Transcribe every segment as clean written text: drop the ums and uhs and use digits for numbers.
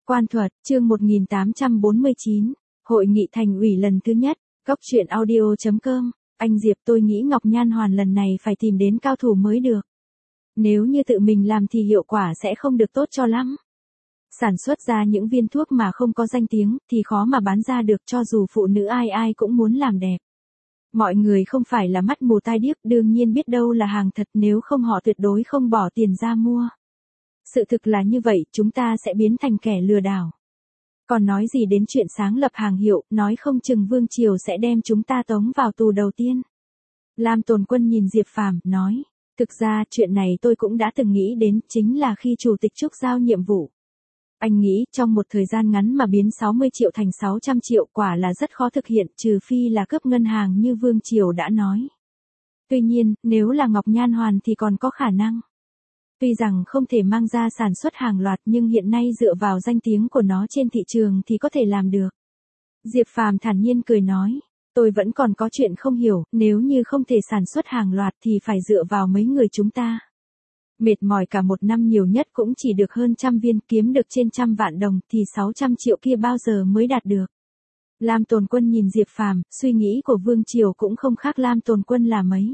Quan thuật, chương 1849, Hội nghị thành ủy lần thứ nhất, Cốc truyện audio.com, anh Diệp tôi nghĩ Ngọc Nhan Hoàn lần này phải tìm đến cao thủ mới được. Nếu như tự mình làm thì hiệu quả sẽ không được tốt cho lắm. Sản xuất ra những viên thuốc mà không có danh tiếng thì khó mà bán ra được cho dù phụ nữ ai ai cũng muốn làm đẹp. Mọi người không phải là mắt mù tai điếc đương nhiên biết đâu là hàng thật nếu không họ tuyệt đối không bỏ tiền ra mua. Sự thực là như vậy chúng ta sẽ biến thành kẻ lừa đảo. Còn nói gì đến chuyện sáng lập hàng hiệu, nói không chừng Vương Triều sẽ đem chúng ta tống vào tù đầu tiên. Lam Tồn Quân nhìn Diệp Phàm, nói, thực ra chuyện này tôi cũng đã từng nghĩ đến, chính là khi Chủ tịch Trúc giao nhiệm vụ. Anh nghĩ trong một thời gian ngắn mà biến 60 triệu thành 600 triệu quả là rất khó thực hiện trừ phi là cướp ngân hàng như Vương Triều đã nói. Tuy nhiên, nếu là Ngọc Nhan Hoàn thì còn có khả năng. Tuy rằng không thể mang ra sản xuất hàng loạt nhưng hiện nay dựa vào danh tiếng của nó trên thị trường thì có thể làm được. Diệp Phàm thản nhiên cười nói, tôi vẫn còn có chuyện không hiểu, nếu như không thể sản xuất hàng loạt thì phải dựa vào mấy người chúng ta. Mệt mỏi cả một năm nhiều nhất cũng chỉ được hơn 100 viên, kiếm được trên 100 vạn đồng thì 600 triệu kia bao giờ mới đạt được. Lam Tồn Quân nhìn Diệp Phàm, suy nghĩ của Vương Triều cũng không khác Lam Tồn Quân là mấy.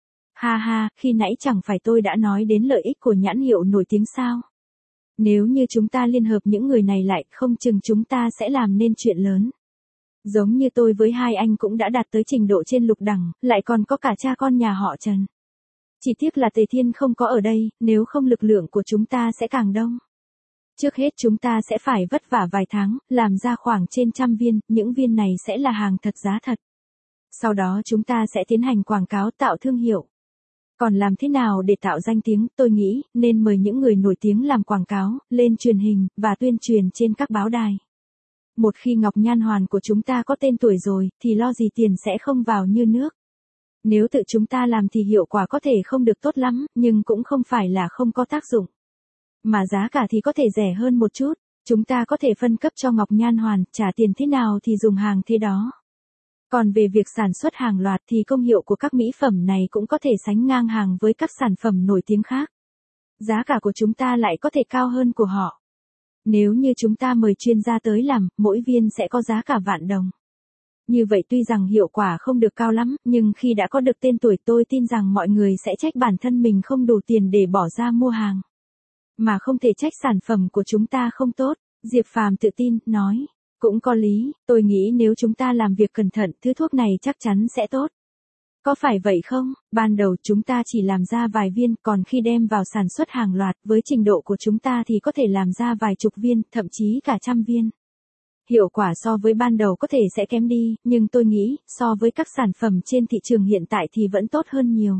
Ha ha, khi nãy chẳng phải tôi đã nói đến lợi ích của nhãn hiệu nổi tiếng sao? Nếu như chúng ta liên hợp những người này lại, không chừng chúng ta sẽ làm nên chuyện lớn. Giống như tôi với hai anh cũng đã đạt tới trình độ trên lục đẳng, lại còn có cả cha con nhà họ Trần. Chỉ tiếc là Tề Thiên không có ở đây, nếu không lực lượng của chúng ta sẽ càng đông. Trước hết chúng ta sẽ phải vất vả vài tháng, làm ra khoảng trên 100 viên, những viên này sẽ là hàng thật giá thật. Sau đó chúng ta sẽ tiến hành quảng cáo tạo thương hiệu. Còn làm thế nào để tạo danh tiếng, tôi nghĩ, nên mời những người nổi tiếng làm quảng cáo, lên truyền hình, và tuyên truyền trên các báo đài. Một khi Ngọc Nhan Hoàn của chúng ta có tên tuổi rồi, thì lo gì tiền sẽ không vào như nước. Nếu tự chúng ta làm thì hiệu quả có thể không được tốt lắm, nhưng cũng không phải là không có tác dụng. Mà giá cả thì có thể rẻ hơn một chút, chúng ta có thể phân cấp cho Ngọc Nhan Hoàn, trả tiền thế nào thì dùng hàng thế đó. Còn về việc sản xuất hàng loạt thì công hiệu của các mỹ phẩm này cũng có thể sánh ngang hàng với các sản phẩm nổi tiếng khác. Giá cả của chúng ta lại có thể cao hơn của họ. Nếu như chúng ta mời chuyên gia tới làm, mỗi viên sẽ có giá cả vạn đồng. Như vậy tuy rằng hiệu quả không được cao lắm, nhưng khi đã có được tên tuổi tôi tin rằng mọi người sẽ trách bản thân mình không đủ tiền để bỏ ra mua hàng. Mà không thể trách sản phẩm của chúng ta không tốt, Diệp Phàm tự tin, nói. Cũng có lý, tôi nghĩ nếu chúng ta làm việc cẩn thận, thứ thuốc này chắc chắn sẽ tốt. Có phải vậy không? Ban đầu chúng ta chỉ làm ra vài viên, còn khi đem vào sản xuất hàng loạt, với trình độ của chúng ta thì có thể làm ra vài chục viên, thậm chí cả 100 viên. Hiệu quả so với ban đầu có thể sẽ kém đi, nhưng tôi nghĩ, so với các sản phẩm trên thị trường hiện tại thì vẫn tốt hơn nhiều.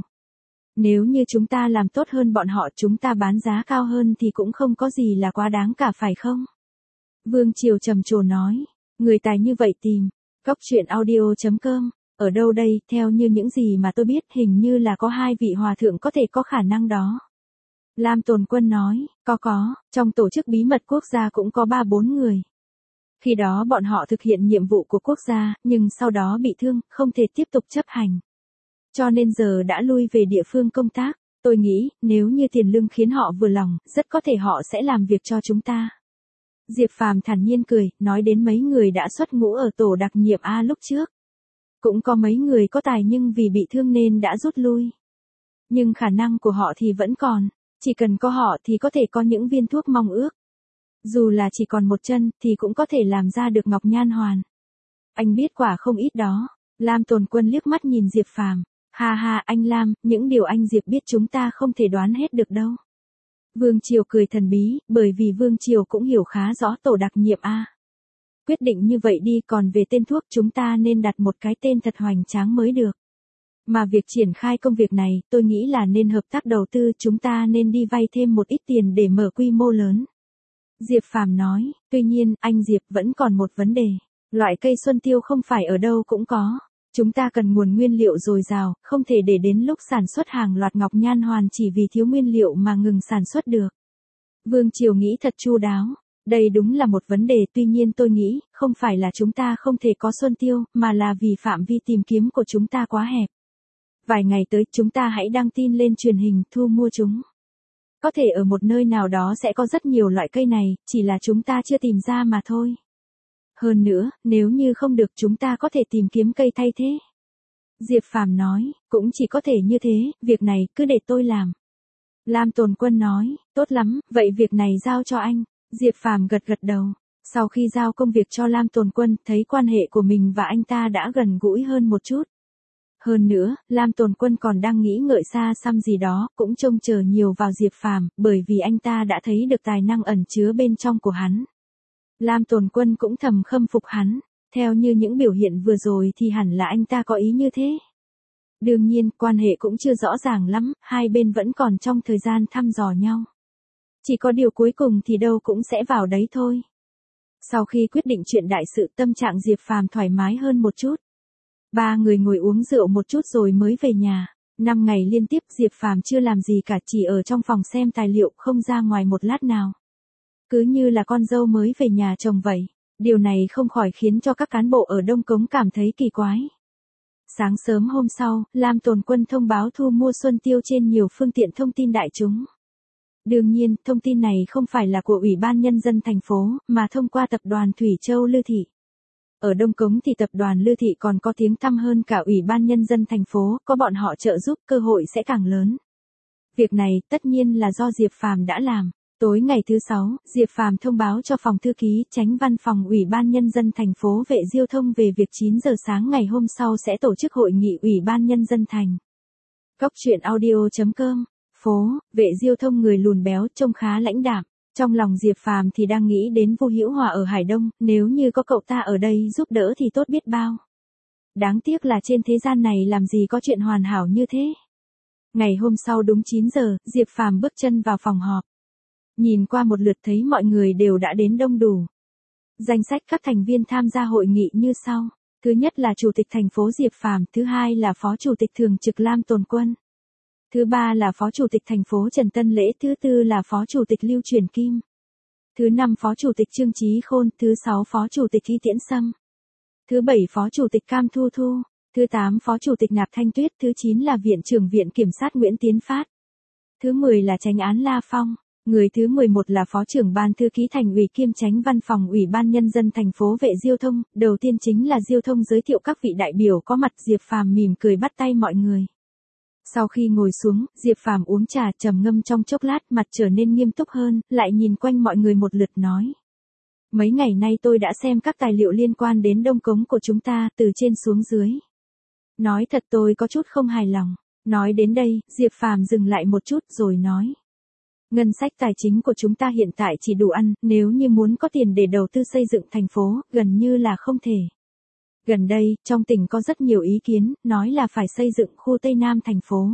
Nếu như chúng ta làm tốt hơn bọn họ, chúng ta bán giá cao hơn thì cũng không có gì là quá đáng cả phải không? Vương Triều trầm trồ nói, người tài như vậy tìm, Cốc truyện audio.com, ở đâu đây, theo như những gì mà tôi biết hình như là có 2 vị hòa thượng có thể có khả năng đó. Lam Tồn Quân nói, có, trong tổ chức bí mật quốc gia cũng có 3-4 người. Khi đó bọn họ thực hiện nhiệm vụ của quốc gia, nhưng sau đó bị thương, không thể tiếp tục chấp hành. Cho nên giờ đã lui về địa phương công tác, tôi nghĩ, nếu như tiền lương khiến họ vừa lòng, rất có thể họ sẽ làm việc cho chúng ta. Diệp Phàm thản nhiên cười, nói đến mấy người đã xuất ngũ ở tổ đặc nhiệm A lúc trước. Cũng có mấy người có tài nhưng vì bị thương nên đã rút lui. Nhưng khả năng của họ thì vẫn còn, chỉ cần có họ thì có thể có những viên thuốc mong ước. Dù là chỉ còn một chân thì cũng có thể làm ra được Ngọc Nhan Hoàn. Anh biết quả không ít đó. Lam Tồn Quân liếc mắt nhìn Diệp Phàm, ha ha anh Lam, những điều anh Diệp biết chúng ta không thể đoán hết được đâu. Vương Triều cười thần bí, bởi vì Vương Triều cũng hiểu khá rõ tổ đặc nhiệm A. Quyết định như vậy đi, còn về tên thuốc chúng ta nên đặt một cái tên thật hoành tráng mới được. Mà việc triển khai công việc này, tôi nghĩ là nên hợp tác đầu tư, chúng ta nên đi vay thêm một ít tiền để mở quy mô lớn. Diệp Phàm nói, tuy nhiên, anh Diệp vẫn còn một vấn đề. Loại cây xuân tiêu không phải ở đâu cũng có. Chúng ta cần nguồn nguyên liệu dồi dào, không thể để đến lúc sản xuất hàng loạt Ngọc Nhan Hoàn chỉ vì thiếu nguyên liệu mà ngừng sản xuất được. Vương Triều nghĩ thật chu đáo. Đây đúng là một vấn đề, tuy nhiên tôi nghĩ, không phải là chúng ta không thể có xuân tiêu, mà là vì phạm vi tìm kiếm của chúng ta quá hẹp. Vài ngày tới, chúng ta hãy đăng tin lên truyền hình, thu mua chúng. Có thể ở một nơi nào đó sẽ có rất nhiều loại cây này, chỉ là chúng ta chưa tìm ra mà thôi. Hơn nữa, nếu như không được chúng ta có thể tìm kiếm cây thay thế. Diệp Phàm nói, cũng chỉ có thể như thế, việc này cứ để tôi làm. Lam Tồn Quân nói, tốt lắm, vậy việc này giao cho anh. Diệp Phàm gật gật đầu. Sau khi giao công việc cho Lam Tồn Quân, thấy quan hệ của mình và anh ta đã gần gũi hơn một chút. Hơn nữa, Lam Tồn Quân còn đang nghĩ ngợi xa xăm gì đó, cũng trông chờ nhiều vào Diệp Phàm, bởi vì anh ta đã thấy được tài năng ẩn chứa bên trong của hắn. Lam Tồn Quân cũng thầm khâm phục hắn, theo như những biểu hiện vừa rồi thì hẳn là anh ta có ý như thế. Đương nhiên, quan hệ cũng chưa rõ ràng lắm, hai bên vẫn còn trong thời gian thăm dò nhau. Chỉ có điều cuối cùng thì đâu cũng sẽ vào đấy thôi. Sau khi quyết định chuyện đại sự, tâm trạng Diệp Phàm thoải mái hơn một chút. Ba người ngồi uống rượu một chút rồi mới về nhà. 5 ngày liên tiếp Diệp Phàm chưa làm gì cả, chỉ ở trong phòng xem tài liệu, không ra ngoài một lát nào. Cứ như là con dâu mới về nhà chồng vậy. Điều này không khỏi khiến cho các cán bộ ở Đông Cống cảm thấy kỳ quái. Sáng sớm hôm sau, Lam Tồn Quân thông báo thu mua xuân tiêu trên nhiều phương tiện thông tin đại chúng. Đương nhiên, thông tin này không phải là của Ủy ban Nhân dân thành phố, mà thông qua tập đoàn Thủy Châu Lư Thị. Ở Đông Cống thì tập đoàn Lư Thị còn có tiếng tăm hơn cả Ủy ban Nhân dân thành phố, có bọn họ trợ giúp cơ hội sẽ càng lớn. Việc này tất nhiên là do Diệp Phàm đã làm. Tối ngày thứ 6, Diệp Phàm thông báo cho phòng thư ký chánh văn phòng Ủy ban Nhân dân thành phố Vệ Diêu Thông về việc 9 giờ sáng ngày hôm sau sẽ tổ chức hội nghị Ủy ban Nhân dân thành. Cốc truyện audio.com. Phố, Vệ Diêu Thông người lùn béo trông khá lãnh đạm. Trong lòng Diệp Phàm thì đang nghĩ đến Vu Hữu Hòa ở Hải Đông, nếu như có cậu ta ở đây giúp đỡ thì tốt biết bao. Đáng tiếc là trên thế gian này làm gì có chuyện hoàn hảo như thế. Ngày hôm sau đúng 9 giờ, Diệp Phàm bước chân vào phòng họp. Nhìn qua một lượt thấy mọi người đều đã đến đông đủ. Danh sách các thành viên tham gia hội nghị như sau. Thứ nhất là Chủ tịch thành phố Diệp Phàm, thứ hai là Phó Chủ tịch thường trực Lam Tồn Quân. Thứ ba là Phó Chủ tịch thành phố Trần Tân Lễ, thứ tư là Phó Chủ tịch Lưu Truyền Kim. Thứ năm Phó Chủ tịch Trương Chí Khôn, thứ sáu Phó Chủ tịch Y Tiễn Sâm. Thứ bảy Phó Chủ tịch Cam Thu Thu, thứ 8 Phó Chủ tịch Nạp Thanh Tuyết, thứ 9 là Viện trưởng Viện Kiểm sát Nguyễn Tiến Phát. Thứ 10 là Chánh án La Phong. Người thứ 11 là Phó trưởng Ban Thư ký Thành ủy kiêm Chánh văn phòng Ủy ban Nhân dân thành phố Vệ Diêu Thông. Đầu tiên chính là Diêu Thông giới thiệu các vị đại biểu có mặt. Diệp Phàm mỉm cười bắt tay mọi người. Sau khi ngồi xuống, Diệp Phàm uống trà trầm ngâm trong chốc lát, mặt trở nên nghiêm túc hơn, lại nhìn quanh mọi người một lượt nói. Mấy ngày nay tôi đã xem các tài liệu liên quan đến Đông Cống của chúng ta, từ trên xuống dưới. Nói thật tôi có chút không hài lòng. Nói đến đây, Diệp Phàm dừng lại một chút rồi nói. Ngân sách tài chính của chúng ta hiện tại chỉ đủ ăn, nếu như muốn có tiền để đầu tư xây dựng thành phố, gần như là không thể. Gần đây, trong tỉnh có rất nhiều ý kiến, nói là phải xây dựng khu Tây Nam thành phố.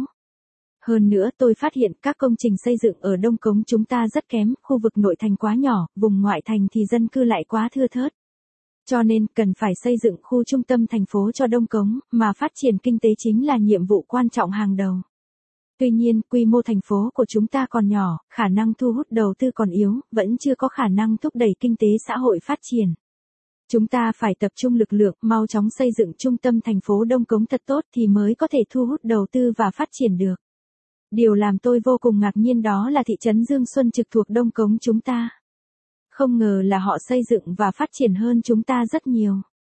Hơn nữa tôi phát hiện các công trình xây dựng ở Đông Cống chúng ta rất kém, khu vực nội thành quá nhỏ, vùng ngoại thành thì dân cư lại quá thưa thớt. Cho nên, cần phải xây dựng khu trung tâm thành phố cho Đông Cống, mà phát triển kinh tế chính là nhiệm vụ quan trọng hàng đầu. Tuy nhiên, quy mô thành phố của chúng ta còn nhỏ, khả năng thu hút đầu tư còn yếu, vẫn chưa có khả năng thúc đẩy kinh tế xã hội phát triển. Chúng ta phải tập trung lực lượng, mau chóng xây dựng trung tâm thành phố Đông Cống thật tốt thì mới có thể thu hút đầu tư và phát triển được. Điều làm tôi vô cùng ngạc nhiên đó là thị trấn Dương Xuân trực thuộc Đông Cống chúng ta. Không ngờ là họ xây dựng và phát triển hơn chúng ta rất nhiều.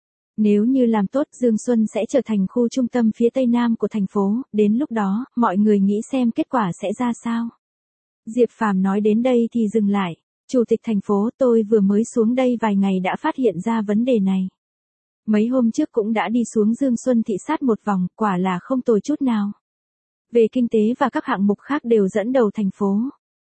Nếu như làm tốt, Dương Xuân sẽ trở thành khu trung tâm phía Tây Nam của thành phố, đến lúc đó, mọi người nghĩ xem kết quả sẽ ra sao. Diệp Phàm nói đến đây thì dừng lại. Chủ tịch thành phố, tôi vừa mới xuống đây vài ngày đã phát hiện ra vấn đề này. Mấy hôm trước cũng đã đi xuống Dương Xuân thị sát một vòng, quả là không tồi chút nào. Về kinh tế và các hạng mục khác đều dẫn đầu thành phố.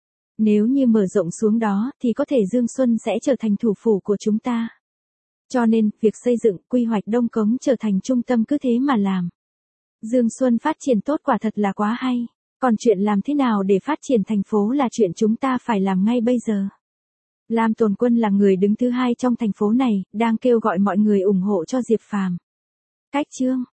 Nếu như mở rộng xuống đó, thì có thể Dương Xuân sẽ trở thành thủ phủ của chúng ta. Cho nên, việc xây dựng, quy hoạch Đông Cống trở thành trung tâm cứ thế mà làm. Dương Xuân phát triển tốt quả thật là quá hay. Còn chuyện làm thế nào để phát triển thành phố là chuyện chúng ta phải làm ngay bây giờ. Lam Tồn Quân là người đứng thứ hai trong thành phố này, đang kêu gọi mọi người ủng hộ cho Diệp Phàm. Cách chương